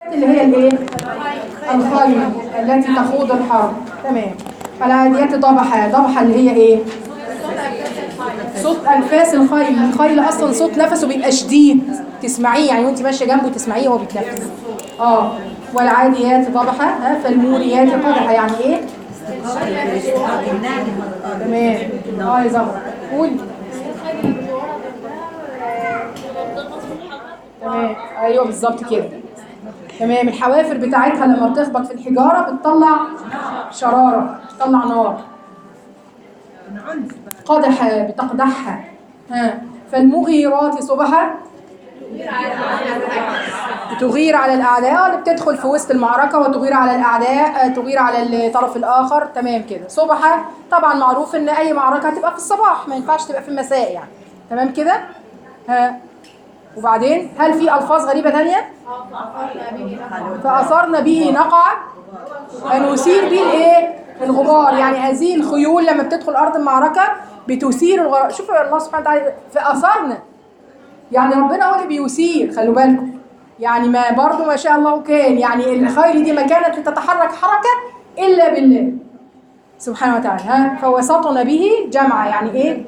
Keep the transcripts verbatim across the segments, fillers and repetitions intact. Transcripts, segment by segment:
اللي هي الايه؟ الخيل التي تخوض الحرب. تمام. فالعاديات ضبحة. ضبحة اللي هي ايه؟ صوت انفاس الخيل. الخيل اصلا صوت نفسه بيبقى شديد، تسمعيه يعني وانت ماشيه جنبه تسمعيه وهو بيتنفس. اه والعاديات ضبحة. ها فالموريات قدحة يعني ايه؟ تمام. اه يا زهرة قولي. تمام ايوه بالظبط كده. تمام. الحوافر بتاعتها لما بتخبط في الحجاره بتطلع شراره، بتطلع نار. قدح بتقدحها. ها فالمغيرات صبحا بتغير على الاعداء، اللي بتدخل في وسط المعركه وتغير على الاعداء، تغير على الطرف الاخر. تمام كده. صبحا طبعا معروف ان اي معركه هتبقى في الصباح، ما ينفعش تبقى في المساء يعني. تمام كده. ها وبعدين هل في الفاظ غريبه ثانيه؟ فاثرنا به نقع، نثير به الايه؟ الغبار. يعني هذه الخيول لما بتدخل ارض المعركه بتثير الغبار. شوفوا الله سبحانه وتعالى فاثرنا، يعني ربنا هو اللي بيثير. خلوا بالكم يعني ما برضو ما شاء الله كان، يعني الخيل دي ما كانت لتتحرك حركه الا بالله سبحانه وتعالى. ها فوسطنا به جمع يعني ايه؟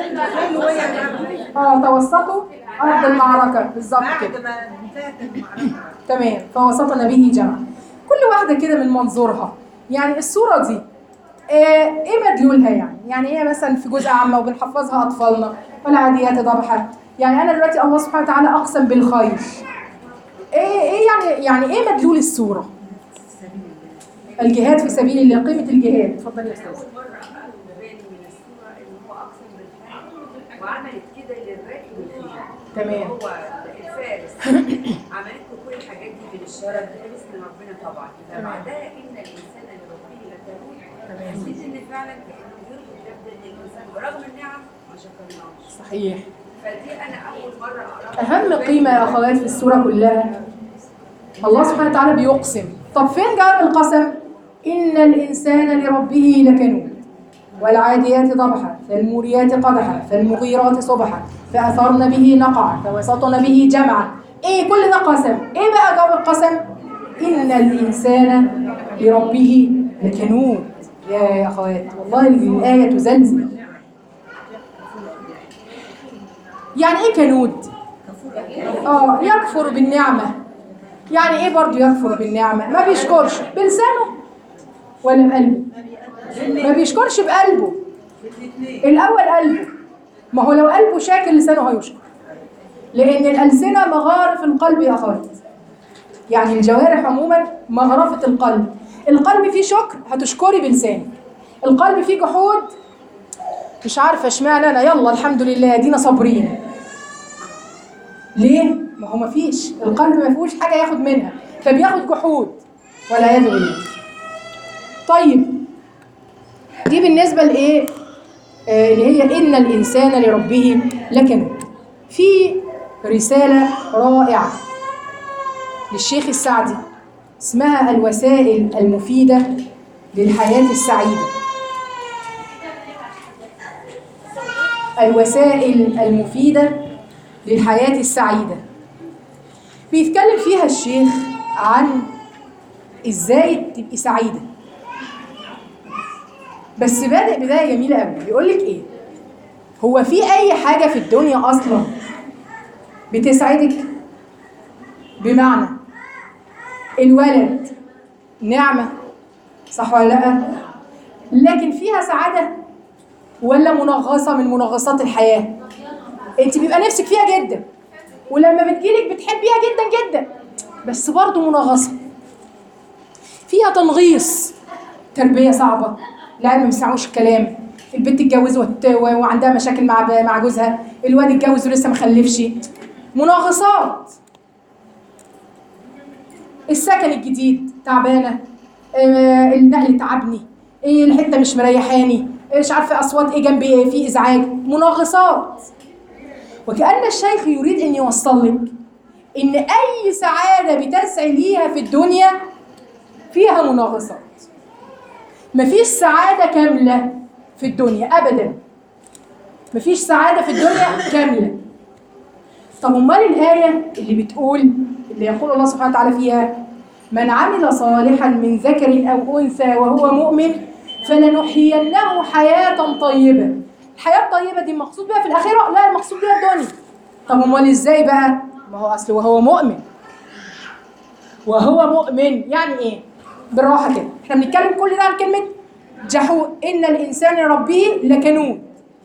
اه توسطوا ارض المعركه بالظبط كده. تمام. فوسطنا به جمع. كل واحده كده من منظورها. يعني الصوره دي آه ايه مدلولها؟ يعني يعني ايه مثلا في جزء عامه وبنحفظها اطفالنا؟ والعاديات ضبحا. يعني انا دلوقتي الله سبحانه وتعالى اقسم بالخير. ايه ايه يعني يعني ايه مدلول الصوره؟ الجهاد في سبيل الله. قيمه الجهاد. اتفضلي يا استاذه. وعملت كده للراكب والخيل. تمام. هو الفارس عملت له كل الحاجات دي بالاشاره باسم ربنا طبعا. فبعدها ان الانسان لربه لكنود. حسيت ان فعلا كانه يربط يبدا ان الانسان برغم النعم ما شكرناش. صحيح. فدي انا اول مره اقراها. اهم قيمه يا اخوات في السوره كلها الله سبحانه وتعالى بيقسم. طب فين جواب القسم؟ ان الانسان لربه لكنود والعاديات ضبحا فالموريات قدحا فالمغيرات صبحا فأثرن به نقعا فوسطن به جمعا. ايه كل ده قسم. ايه بقى جواب القسم؟ ان الانسان لربه لكنود. يا اخوات والله الايه تزلزل. يعني ايه كنود؟ اه يكفر بالنعمه. يعني ايه برضو يكفر بالنعمه؟ ما بيشكرش بلسانه ولا بقلبه؟ ما بيشكرش بقلبه. الاول قلبه. ما هو لو قلبه شاكر لسانه هيشكر، لان الالسنه مغارف القلب يا اخوات. يعني الجوارح عموما مغرفه القلب. القلب فيه شكر هتشكري بلسانك، القلب فيه جحود مش عارفه اشمعنى انا، يلا الحمد لله دينا صابرين. ليه؟ ما هو ما فيش، القلب ما فيهوش حاجه ياخد منها فبياخد جحود والعياذ بالله. طيب دي بالنسبه لايه؟ آه اللي هي ان الانسان لربه لكنود. في رساله رائعه للشيخ السعدي اسمها الوسائل المفيده للحياه السعيده. الوسائل المفيده للحياه السعيده. بيتكلم فيها الشيخ عن ازاي تبقي سعيده، بس بادئ بدايه جميله قوي. بيقول لك ايه؟ هو في اي حاجه في الدنيا اصلا بتسعدك؟ بمعنى الولد نعمه صح ولا لا؟ لكن فيها سعاده ولا منغصه من منغصات الحياه؟ انت بيبقى نفسك فيها جدا ولما بتجيلك بتحبيها جدا جدا، بس برضه منغصه فيها تنغيص. تربيه صعبه، العيال ما بيسمعوش الكلام، البنت اتجوز وعندها مشاكل مع مع جوزها، الواد اتجوز ولسه ما خلفش، منغصات. السكن الجديد تعبانه، آه النقل تعبني، إيه الحته مش مريحاني، مش عارفه اصوات ايه جنبي إيه في ازعاج، منغصات. وكأن الشيخ يريد ان يوصل لك ان اي سعاده بتسعي ليها في الدنيا فيها منغصات. مفيش سعاده كامله في الدنيا ابدا، مفيش سعاده في الدنيا كامله. طب امال الايه اللي بتقول اللي يقول الله سبحانه وتعالى فيها من عمل صالحا من ذكر أو أنثى وهو مؤمن فلنحيينه حياة طيبة. الحياة الطيبة دي المقصود بها في الآخرة؟ لا، المقصود بها الدنيا. طب امال ازاي بقى؟ ما هو أصل وهو مؤمن. وهو مؤمن يعني إيه؟ بالراحة كده، احنا بنتكلم كل ده عن كلمة جحود. إن الإنسان لربه لكنود.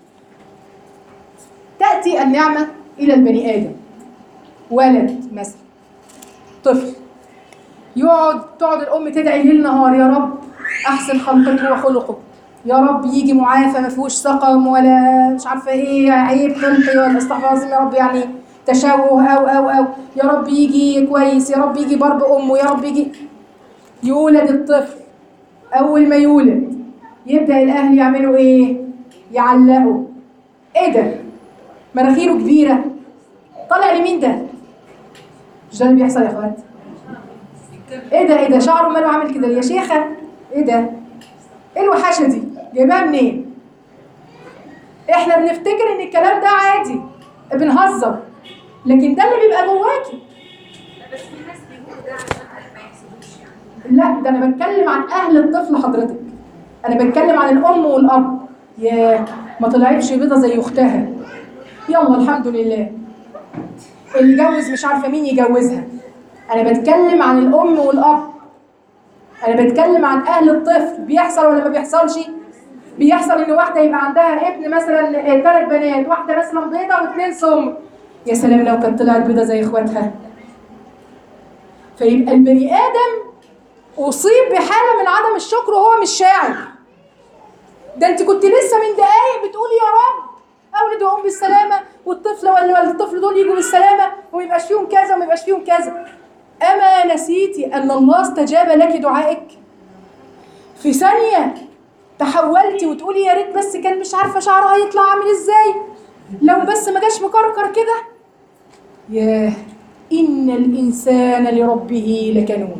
تأتي النعمة إلى البني آدم، ولد مثلا، طفل، يقعد تقعد الأم تدعي ليل نهار يا رب أحسن خلقته وخلقه، يا رب يجي معافى ما فيهوش سقم ولا مش عارفة إيه عيب خلقي ولا استحفظ يا رب يعني تشوه أو أو أو يا رب يجي كويس، يا رب يجي برب أمه، يا رب يجي. يولد الطفل، أول ما يولد يبدأ الأهل يعملوا إيه؟ يعلقوا. إيه ده؟ مناخيره كبيرة، طالع لمين ده؟ مش ده اللي بيحصل يا اخوات؟ ايه ده ايه ده؟ شعره ماله عامل كده يا شيخة؟ ايه ده؟ ايه الوحشة دي؟ جايباها منين؟ احنا بنفتكر ان الكلام ده عادي، بنهزر، لكن ده اللي بيبقى جواكي. بس في ناس بيقولوا ده عشان ما يحسدوش يعني. لا، ده انا بتكلم عن اهل الطفل حضرتك. انا بتكلم عن الام والاب. يا ما طلعتش بيضة زي اختها، يلا الحمد لله. اللي يجوز مش عارفه مين يجوزها. انا بتكلم عن الام والاب. انا بتكلم عن اهل الطفل. بيحصل ولا ما بيحصلش؟ بيحصل ان واحده يبقى عندها ابن مثلا ثلاث بنات، واحده مثلا بيضه واثنين سمر. يا سلام لو كانت طلعت بيضه زي اخواتها. فيبقى البني ادم اصيب بحاله من عدم الشكر وهو مش شاعر. ده انت كنت لسه من دقايق بتقولي يا رب اولد وام بالسلامه، والطفله ولا الطفل دول يجوا بالسلامه وما يبقاش فيهم كذا وما يبقاش فيهم كذا. اما نسيتي ان الله استجاب لك دعائك؟ في ثانيه تحولتي وتقولي يا ريت بس كان مش عارفه شعرها يطلع عامل ازاي، لو بس ما جاش مكركر كده. ياه، ان الانسان لربه لكنود.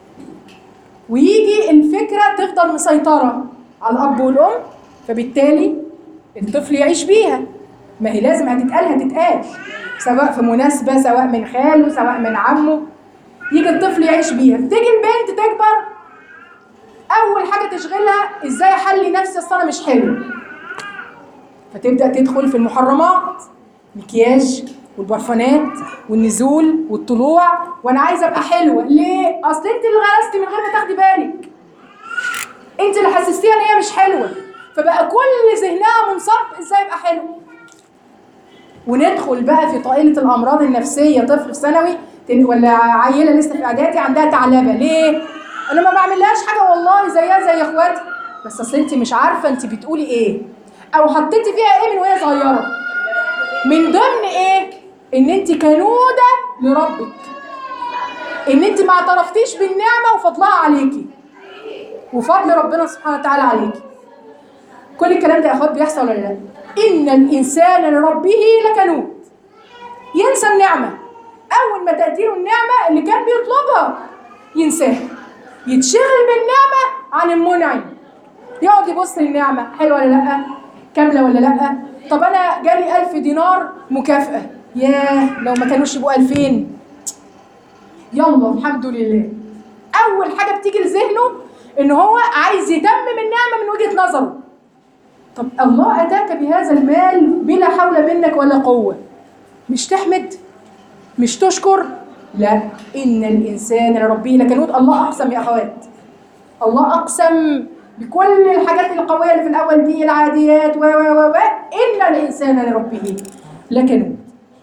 ويجي الفكره تفضل مسيطره على الاب والام، فبالتالي الطفل يعيش بيها. ما هي لازم هتتقال هتتقال، سواء في مناسبة، سواء من خاله، سواء من عمه. يجي الطفل يعيش بيها. تيجي البنت تكبر، أول حاجة تشغلها إزاي أحلي نفسي أصل أنا مش حلو. فتبدأ تدخل في المحرمات، مكياج والبرفانات والنزول والطلوع، وأنا عايزة أبقى حلوة. ليه؟ أصل أنت اللي غرستي من غير ما تاخدي بالك. أنت اللي حسستيها إن هي مش حلوة، فبقى كل ذهنها منصب ازاي ابقى حلو. وندخل بقى في طائله الامراض النفسيه. طفل في ثانوي ولا عيله لسه في اعدادي عندها ثعلبه. ليه؟ انا ما بعملهاش حاجه والله زيها زي اخواتي، بس اصل انت مش عارفه انت بتقولي ايه او حطيتي فيها ايه من وهي صغيره. من ضمن ايه؟ ان انت كنوده لربك، ان انت ما اعترفتيش بالنعمه وفضلها عليكي وفضل ربنا سبحانه وتعالى عليكي. كل الكلام ده يا اخوات بيحصل ولا لا؟ ان الانسان لربه لكنود. ينسى النعمه، اول ما تاتيله النعمه اللي كان بيطلبها ينساها، يتشغل بالنعمه عن المنعم. يقعد يبص للنعمه حلوه ولا لا، كامله ولا لا. طب انا جالي ألف دينار مكافاه، ياه لو ما كانوش يبقوا ألفين. يلا الحمد لله. اول حاجه بتيجي لذهنه ان هو عايز يتمم النعمه من وجهه نظره. طب الله اتاك بهذا المال بلا حول منك ولا قوه، مش تحمد؟ مش تشكر؟ لا، ان الانسان لربه لكنود. الله اقسم يا اخوات، الله اقسم بكل الحاجات القويه اللي في الاول دي، العاديات و و و ان الانسان لربه لكنود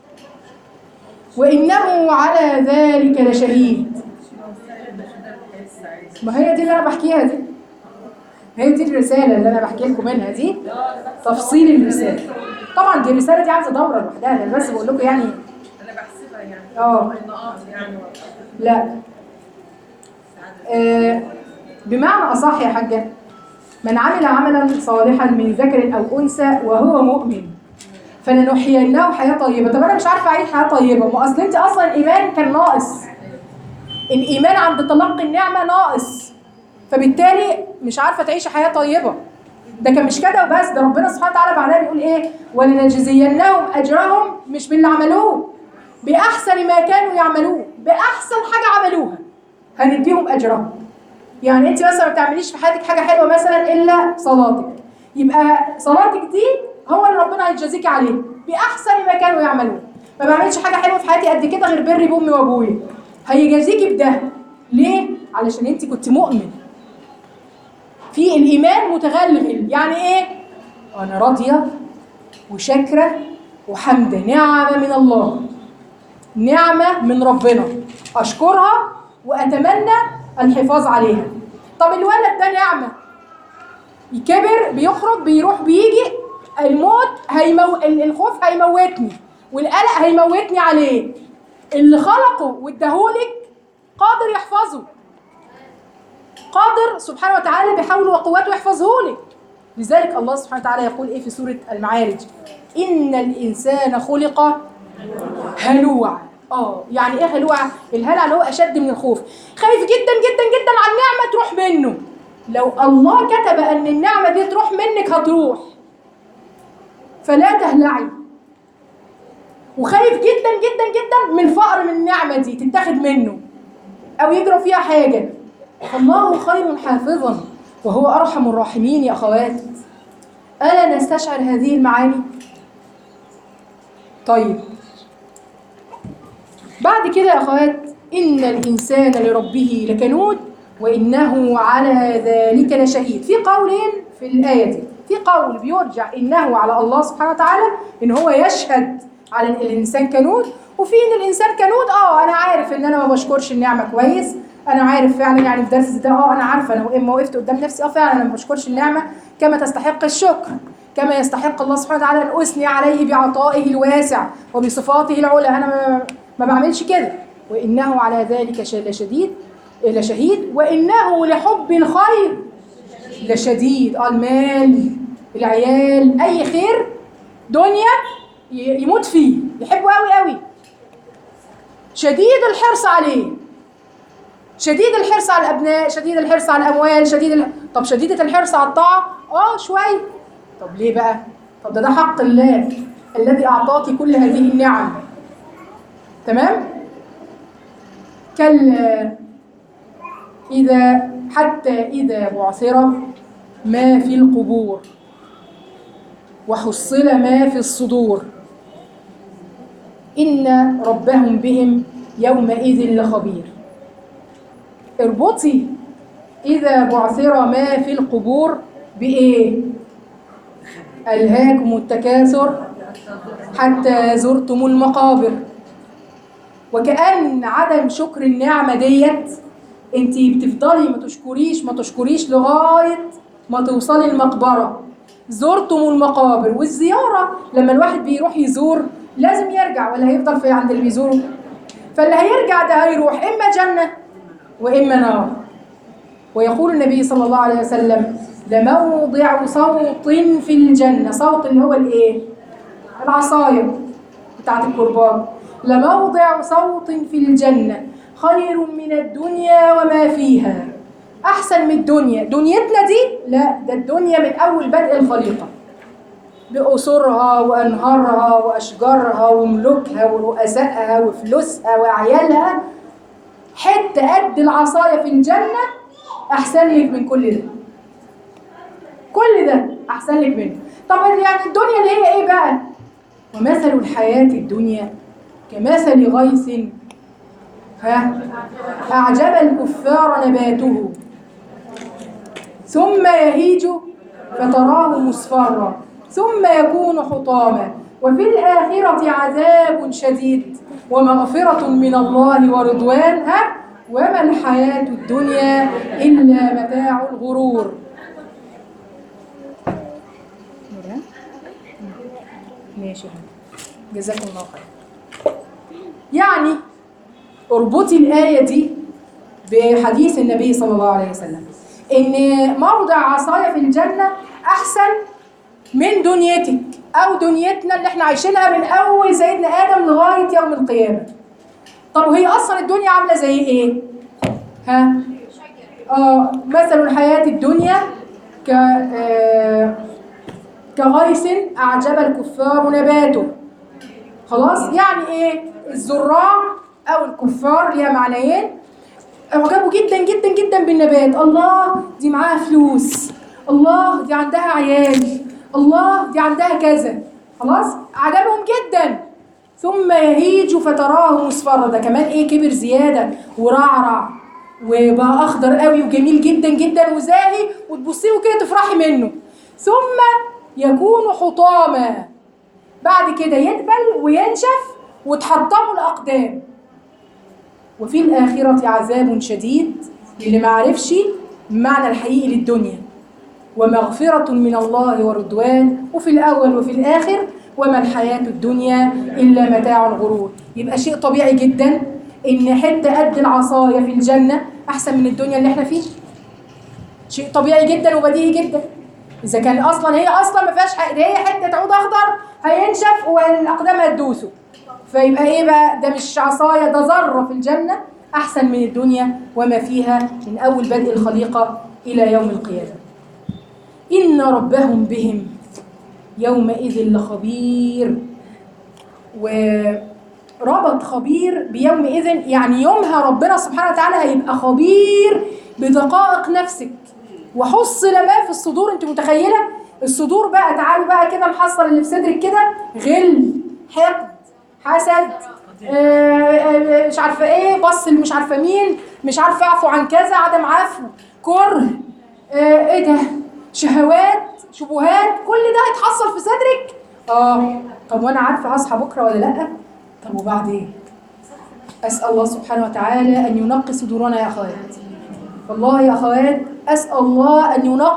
وانه على ذلك لشهيد. ما هي دي اللي انا بحكيها دي، هي دي الرساله اللي انا بحكي لكم منها دي، تفصيل الرساله. طبعا دي الرساله دي عايزه دوره لوحدها، انا بس بقول لكم يعني انا بحسبها يعني اه النقاط يعني. لا آه بمعنى اصح يا حاجه، من عمل عملا صالحا من ذكر او انثى وهو مؤمن فلنحيينه حياه طيبه. طب انا مش عارفه اعيش حياه طيبه، ما اصل انت اصلا الايمان كان ناقص، الايمان عند تلقي النعمه ناقص، فبالتالي مش عارفه تعيشي حياه طيبه. ده كان مش كده وبس، ده ربنا سبحانه وتعالى بعدها بيقول ايه؟ ولنجزينهم اجرهم مش باللي عملوه، باحسن ما كانوا يعملون، باحسن حاجه عملوها. هنديهم اجرهم. يعني انت مثلا ما بتعمليش في حياتك حاجه حلوه مثلا الا صلاتك، يبقى صلاتك دي هو اللي ربنا هيجازيك عليه باحسن ما كانوا يعملون. ما بعملش حاجه حلوه في حياتي قد كده غير بري بامي وابويا، هيجازيكي بده. ليه؟ علشان انت كنت مؤمن في الايمان متغلغل. يعني ايه؟ انا راضيه وشاكره وحمده، نعمه من الله، نعمه من ربنا اشكرها واتمنى الحفاظ عليها. طب الولد ده نعمه، يكبر بيخرج بيروح بيجي، الموت هيمو... الخوف هيموتني والقلق هيموتني عليه، اللي خلقه واداهولك قادر يحفظه، قادر سبحانه وتعالى بحوله وقوته يحفظهولك. لذلك الله سبحانه وتعالى يقول ايه في سورة المعارج؟ إن الإنسان خلق هلوعا. اه يعني ايه هلوعا؟ الهلع اللي هو أشد من الخوف، خايف جدا جدا جدا على النعمة تروح منه. لو الله كتب أن النعمة دي تروح منك هتروح، فلا تهلعي. وخايف جدا جدا جدا من فقر من النعمة دي تتاخد منه أو يجرى فيها حاجة، فالله خير حافظا وهو أرحم الراحمين. يا أخوات، ألا نستشعر هذه المعاني؟ طيب بعد كده يا أخوات، إن الإنسان لربه لكنود وإنه على ذلك لشهيد. في قولين في الآية دي، في قول بيرجع إنه على الله سبحانه وتعالى إن هو يشهد على إن الإنسان كنود، وفي إن الإنسان كنود آه أنا عارف إن أنا ما بشكرش النعمة كويس، أنا عارف فعلا يعني في درس ده آه أنا عارفة أنا لما وقفت قدام نفسي آه فعلا أنا ما بشكرش النعمة كما تستحق الشكر، كما يستحق الله سبحانه وتعالى أن أثني عليه بعطائه الواسع وبصفاته العلى. أنا ما, ما بعملش كده. وإنه على ذلك لشديد لشهيد وإنه لحب الخير لشديد. آه المال، العيال، أي خير دنيا يموت فيه، يحبه قوي قوي، شديد الحرص عليه، شديد الحرص على الأبناء، شديد الحرص على الأموال، شديد ال... طب شديدة الحرص على الطاعة؟ آه شوية. طب ليه بقى؟ طب ده ده حق الله الذي أعطاك كل هذه النعم. تمام؟ كلا إذا حتى إذا بعثر ما في القبور وحصل ما في الصدور إن ربهم بهم يومئذ لخبير. اربطي إذا بعثر ما في القبور بإيه؟ ألهاكم التكاثر حتى زرتم المقابر. وكأن عدم شكر النعمة ديت انتي بتفضلي ما تشكريش ما تشكريش لغاية ما توصلي المقبرة، زرتم المقابر. والزيارة لما الواحد بيروح يزور لازم يرجع ولا هيفضل في عند اللي بيزوره؟ فاللي هيرجع ده هيروح إما جنة وإما نار. ويقول النبي صلى الله عليه وسلم لموضع صوت في الجنة، صوت اللي هو الايه؟ العصاية بتاعت الكرباج. لموضع صوت في الجنة خير من الدنيا وما فيها. أحسن من الدنيا. دنيتنا دي لا، ده الدنيا من أول بدء الخليقة بأسرها وأنهارها وأشجارها وملوكها ورؤسائها وفلوسها وعيالها، حتى قد العصاية في الجنة أحسن لك من كل ده. كل ده أحسن لك منه. طب يعني الدنيا اللي هي إيه بقى؟ ومثل الحياة الدنيا كمثل غيث ها أعجب الكفار نباته ثم يهيج فتراه مصفرا ثم يكون حطاما وفي الآخرة عذاب شديد ومغفرة من الله ورضوان ها وما الحياة الدنيا إلا متاع الغرور. ماشي، جزاكم الله خير. يعني اربطي الآية دي بحديث النبي صلى الله عليه وسلم إن موضع عصاية في الجنة أحسن من دنيتك أو دنيتنا اللي احنا عايشينها من أول سيدنا آدم لغاية يوم القيامة. طب وهي أصلا الدنيا عاملة زي إيه؟ ها؟ آه مثل الحياة الدنيا ك آه كغيث أعجب الكفار نباته. خلاص؟ يعني إيه؟ الزراع أو الكفار ليها معنيين، أعجبوا جدا جدا جدا بالنبات، الله دي معاها فلوس، الله دي عندها عيال، الله دي عندها كذا، خلاص عجبهم جدا. ثم يهيج فتراه مصفرا، ده كمان ايه، كبر زياده ورعرع وبقى اخضر قوي وجميل جدا جدا وزاهي، وتبصي له كده تفرحي منه. ثم يكون حطاما، بعد كده يدبل وينشف وتحطمه الاقدام. وفي الاخره عذاب شديد للي ما عرفش المعنى الحقيقي للدنيا، ومغفرة من الله ورضوان، وفي الأول وفي الآخر وما الحياة الدنيا إلا متاع الغرور. يبقى شيء طبيعي جدا إن حتة قد العصاية في الجنة أحسن من الدنيا اللي احنا فيه. شيء طبيعي جدا وبديهي جدا. إذا كان أصلا هي أصلا ما فيهاش حاجة، هي حتة عود أخضر هينشف والأقدام هتدوسه، فيبقى إيه بقى؟ ده مش عصاية، ده ذرة في الجنة أحسن من الدنيا وما فيها من أول بدء الخليقة إلى يوم القيامة. إن ربهم بهم يومئذ لخبير. وربط خبير بيومئذ، يعني يومها ربنا سبحانه وتعالى هيبقى خبير بدقائق نفسك وحصل ما في الصدور. انت متخيلة الصدور بقى؟ تعالوا بقى كده نحصل اللي في صدرك كده: غل، حقد، حسد، آه مش عارفة ايه، بص اللي مش عارفة مين، مش عارفة اعفو عن كذا، عدم عفو، كره، آه ايه ده، شهوات، شبهات، كل ده هيتحصل في صدرك. اه طب وانا عارفه هصحى بكره ولا لا؟ طب وبعدين؟ اسال الله سبحانه وتعالى ان ينقي صدورنا يا اخوات. والله يا اخوات اسال الله ان ينقي